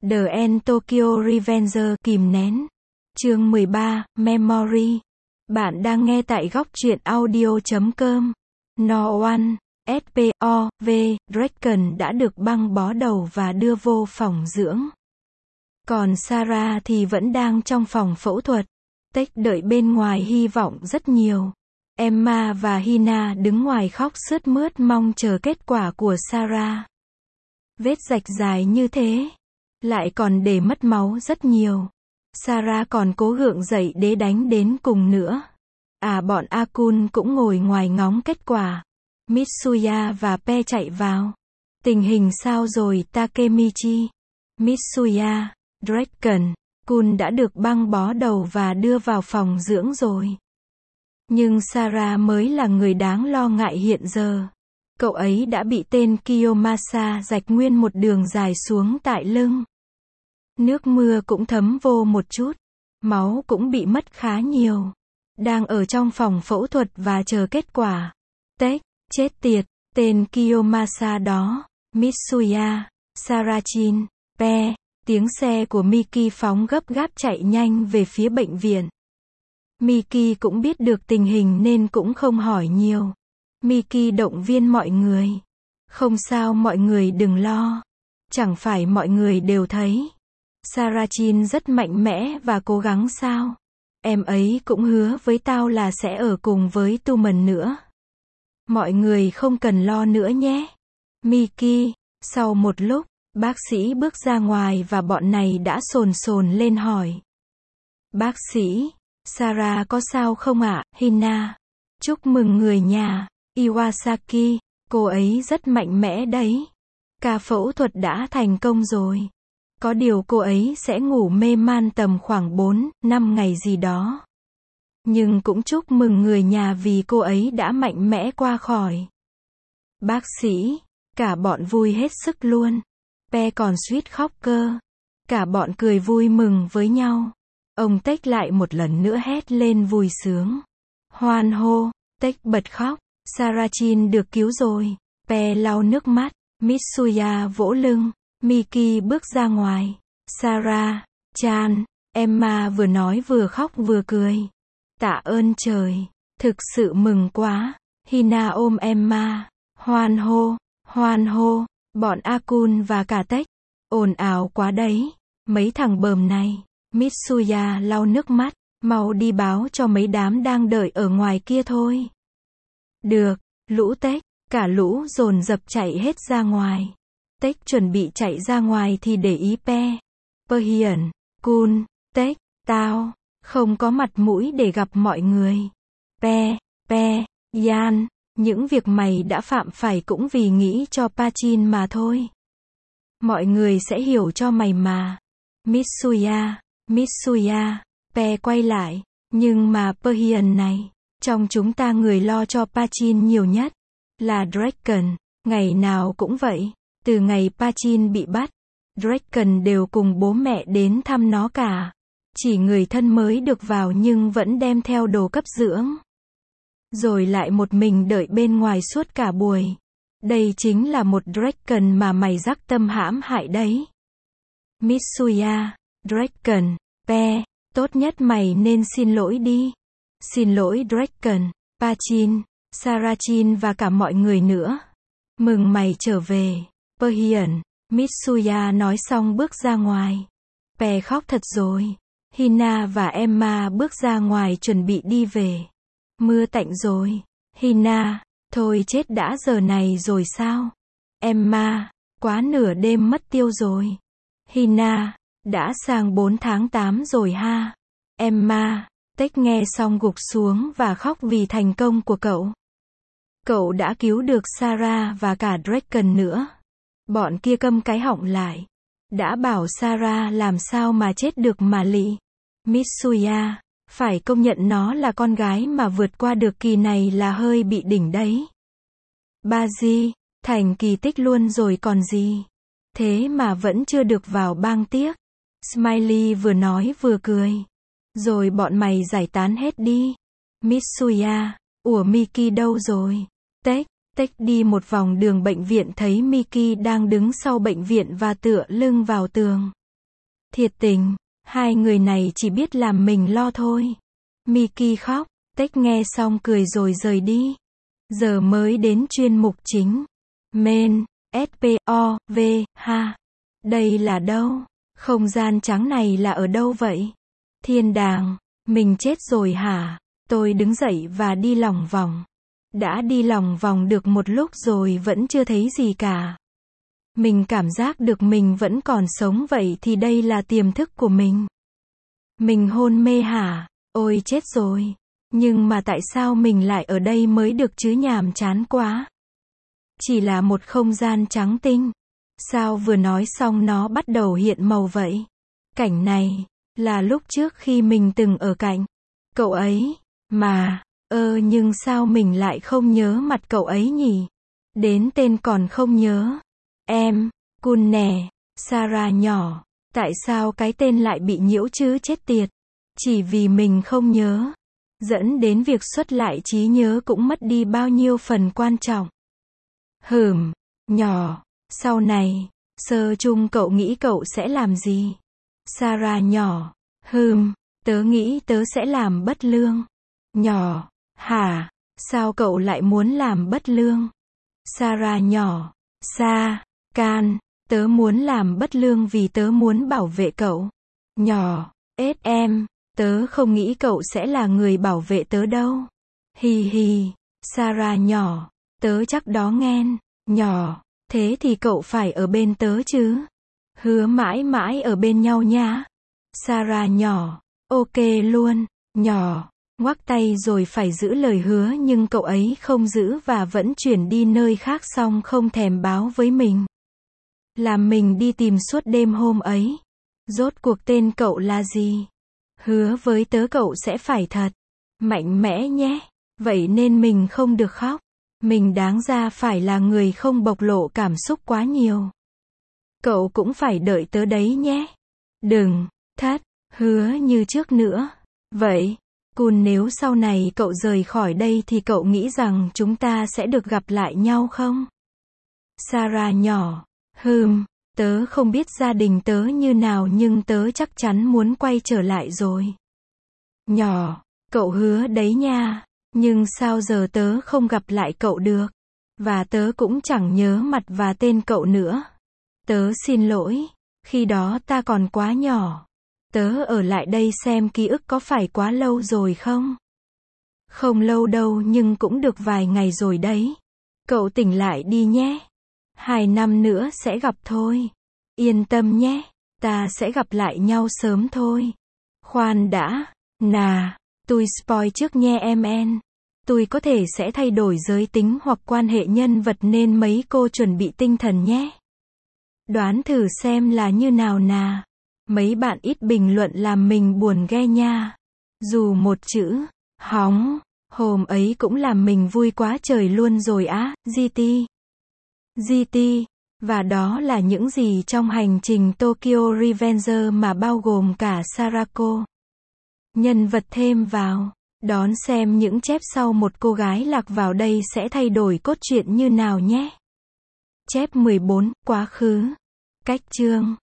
The End Tokyo Revenger kìm nén. Chương 13, Memory. Bạn đang nghe tại góc truyện audio.com. No One, S.P.O.V. Draken đã được băng bó đầu và đưa vô phòng dưỡng. Còn Sarah thì vẫn đang trong phòng phẫu thuật. Tech đợi bên ngoài hy vọng rất nhiều. Emma và Hina đứng ngoài khóc sướt mướt mong chờ kết quả của Sarah. Vết rạch dài như thế, lại còn để mất máu rất nhiều. Sarah còn cố gượng dậy để đánh đến cùng nữa. Bọn Akun cũng ngồi ngoài ngóng kết quả. Mitsuya và Pe chạy vào. Tình hình sao rồi Takemichi? Mitsuya, Draken, Kun đã được băng bó đầu và đưa vào phòng dưỡng rồi. Nhưng Sarah mới là người đáng lo ngại hiện giờ. Cậu ấy đã bị tên Kiyomasa rạch nguyên một đường dài xuống tại lưng. Nước mưa cũng thấm vô một chút. Máu cũng bị mất khá nhiều. Đang ở trong phòng phẫu thuật và chờ kết quả. Tech, chết tiệt, tên Kiyomasa đó. Mitsuya, Sarachin, Pe. Tiếng xe của Miki phóng gấp gáp chạy nhanh về phía bệnh viện. Miki cũng biết được tình hình nên cũng không hỏi nhiều. Miki động viên mọi người. Không sao, mọi người đừng lo. Chẳng phải mọi người đều thấy Sarachin rất mạnh mẽ và cố gắng sao? Em ấy cũng hứa với tao là sẽ ở cùng với Tumen nữa. Mọi người không cần lo nữa nhé. Miki. Sau một lúc, bác sĩ bước ra ngoài và bọn này đã sồn lên hỏi. Bác sĩ, Sarah có sao không ạ? Hina. Chúc mừng người nhà. Iwasaki, cô ấy rất mạnh mẽ đấy. Ca phẫu thuật đã thành công rồi. Có điều cô ấy sẽ ngủ mê man tầm khoảng 4-5 ngày gì đó. Nhưng cũng chúc mừng người nhà vì cô ấy đã mạnh mẽ qua khỏi. Bác sĩ, cả bọn vui hết sức luôn. Pe còn suýt khóc cơ. Cả bọn cười vui mừng với nhau. Ông Tech lại một lần nữa hét lên vui sướng. Hoan hô, Tech bật khóc. Sarachin được cứu rồi. Pe lau nước mắt. Mitsuya vỗ lưng. Miki bước ra ngoài. Sarah, Chan, Emma vừa nói vừa khóc vừa cười. Tạ ơn trời. Thực sự mừng quá. Hina ôm Emma. Hoan hô, hoan hô. Bọn Akun và cả Tech. Ồn ào quá đấy. Mấy thằng bờm này. Mitsuya lau nước mắt. Mau đi báo cho mấy đám đang đợi ở ngoài kia thôi. Được, lũ Tech. Cả lũ dồn dập chạy hết ra ngoài. Tech chuẩn bị chạy ra ngoài thì để ý Pe. Perhian, Kun, Tech, tao không có mặt mũi để gặp mọi người. Pe, Yan, những việc mày đã phạm phải cũng vì nghĩ cho Pachin mà thôi. Mọi người sẽ hiểu cho mày mà. Mitsuya, Pe quay lại. Nhưng mà Perhian này, trong chúng ta người lo cho Pachin nhiều nhất là Draken. Ngày nào cũng vậy. Từ ngày Pachin bị bắt, Draken đều cùng bố mẹ đến thăm nó cả. Chỉ người thân mới được vào nhưng vẫn đem theo đồ cấp dưỡng. Rồi lại một mình đợi bên ngoài suốt cả buổi. Đây chính là một Draken mà mày rắc tâm hãm hại đấy. Mitsuya, Draken, Pe, tốt nhất mày nên xin lỗi đi. Xin lỗi Draken, Pachin, Sarachin và cả mọi người nữa. Mừng mày trở về. Perhian, Mitsuya nói xong bước ra ngoài. Pe khóc thật rồi. Hina và Emma bước ra ngoài chuẩn bị đi về. Mưa tạnh rồi. Hina, thôi chết đã giờ này rồi sao? Emma, quá nửa đêm mất tiêu rồi. Hina, đã sang 4 tháng 8 rồi ha. Emma, Tech nghe xong gục xuống và khóc vì thành công của cậu. Cậu đã cứu được Sarah và cả Draken nữa. Bọn kia câm cái họng lại. Đã bảo Sarah làm sao mà chết được mà lị. Mitsuya, phải công nhận nó là con gái mà vượt qua được kỳ này là hơi bị đỉnh đấy. Baji, thành kỳ tích luôn rồi còn gì. Thế mà vẫn chưa được vào bang tiếc. Smiley vừa nói vừa cười. Rồi bọn mày giải tán hết đi. Mitsuya, ủa Miki đâu rồi? Tech đi một vòng đường bệnh viện thấy Miki đang đứng sau bệnh viện và tựa lưng vào tường. Thiệt tình, hai người này chỉ biết làm mình lo thôi. Miki khóc, Tech nghe xong cười rồi rời đi. Giờ mới đến chuyên mục chính. Main, SPOV, ha. Đây là đâu? Không gian trắng này là ở đâu vậy? Thiên đàng, mình chết rồi hả? Tôi đứng dậy và đi lòng vòng. Đã đi lòng vòng được một lúc rồi vẫn chưa thấy gì cả. Mình cảm giác được mình vẫn còn sống vậy thì đây là tiềm thức của mình. Mình hôn mê hả? Ôi chết rồi. Nhưng mà tại sao mình lại ở đây mới được chứ, nhàm chán quá. Chỉ là một không gian trắng tinh. Sao vừa nói xong nó bắt đầu hiện màu vậy? Cảnh này là lúc trước khi mình từng ở cạnh cậu ấy mà, nhưng sao mình lại không nhớ mặt cậu ấy nhỉ? Đến tên còn không nhớ. Em, Kun nè, Sarah nhỏ, tại sao cái tên lại bị nhiễu chứ, chết tiệt. Chỉ vì mình không nhớ, dẫn đến việc xuất lại trí nhớ cũng mất đi bao nhiêu phần quan trọng. Nhỏ, sau này, sơ chung cậu nghĩ cậu sẽ làm gì? Sarah nhỏ, tớ nghĩ tớ sẽ làm bất lương. Nhỏ, hả? Sao cậu lại muốn làm bất lương? Sarah nhỏ, can, tớ muốn làm bất lương vì tớ muốn bảo vệ cậu. Nhỏ, em, tớ không nghĩ cậu sẽ là người bảo vệ tớ đâu. Hi hi, Sarah nhỏ, tớ chắc đó nghen. Nhỏ, thế thì cậu phải ở bên tớ chứ. Hứa mãi mãi ở bên nhau nhá. Sarah nhỏ, ok luôn. Nhỏ, ngoắc tay rồi phải giữ lời hứa nhưng cậu ấy không giữ và vẫn chuyển đi nơi khác xong không thèm báo với mình. Làm mình đi tìm suốt đêm hôm ấy. Rốt cuộc tên cậu là gì? Hứa với tớ cậu sẽ phải thật mạnh mẽ nhé. Vậy nên mình không được khóc. Mình đáng ra phải là người không bộc lộ cảm xúc quá nhiều. Cậu cũng phải đợi tớ đấy nhé. Đừng hứa như trước nữa. Vậy, Kun, nếu sau này cậu rời khỏi đây thì cậu nghĩ rằng chúng ta sẽ được gặp lại nhau không? Sarah nhỏ, tớ không biết gia đình tớ như nào nhưng tớ chắc chắn muốn quay trở lại rồi. Nhỏ, cậu hứa đấy nha. Nhưng sao giờ tớ không gặp lại cậu được? Và tớ cũng chẳng nhớ mặt và tên cậu nữa. Tớ xin lỗi, khi đó ta còn quá nhỏ. Tớ ở lại đây xem ký ức có phải quá lâu rồi không? Không lâu đâu nhưng cũng được vài ngày rồi đấy. Cậu tỉnh lại đi nhé. 2 năm nữa sẽ gặp thôi. Yên tâm nhé, ta sẽ gặp lại nhau sớm thôi. Khoan đã, tôi spoil trước nhé em. Tôi có thể sẽ thay đổi giới tính hoặc quan hệ nhân vật nên mấy cô chuẩn bị tinh thần nhé. Đoán thử xem là như nào nà. Mấy bạn ít bình luận làm mình buồn ghê nha. Dù một chữ, hóng, hôm ấy cũng làm mình vui quá trời luôn rồi á, GT. Và đó là những gì trong hành trình Tokyo Revenger mà bao gồm cả Sarako. Nhân vật thêm vào. Đón xem những chép sau một cô gái lạc vào đây sẽ thay đổi cốt truyện như nào nhé. Chép 14, quá khứ. Cách chương